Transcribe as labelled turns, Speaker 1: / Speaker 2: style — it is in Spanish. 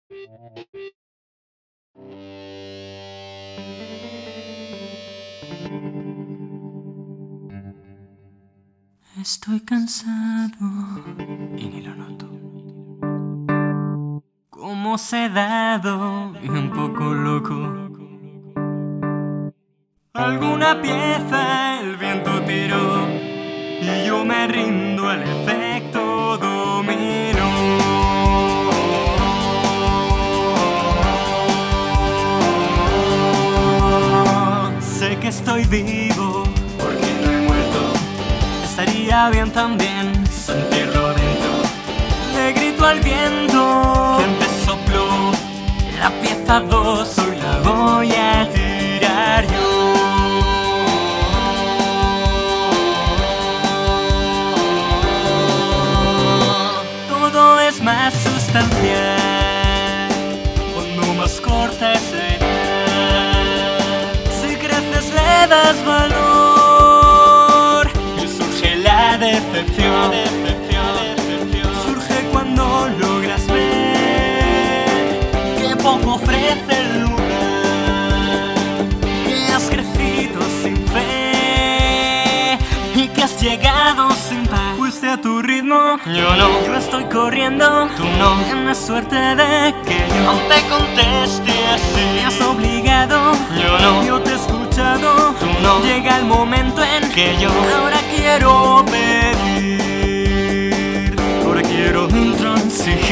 Speaker 1: Estoy cansado y ni lo noto. Como sedado y un poco loco. Alguna pieza el viento tiró y yo me rindo al efecto dominó. Sé que estoy vivo porque no he muerto. Estaría bien también sentirlo dentro. Le grito al viento que me sopló la pieza 2, hoy la voy a tirar yo. Todo es más sustancial cuando más corta es la edad. Si creces le das valor y surge la decepción. Surge cuando logras ver que poco ofrece el lugar, que has crecido sin fe y que has llegado sin paz. Fuiste a tu ritmo, yo no. Yo estoy corriendo, tú no. Tienes suerte de que yo no te conteste así. Me has obligado, yo no. Yo te he escuchado, tú no. Llega el momento en que yo ahora quiero pedir, ahora quiero transigir.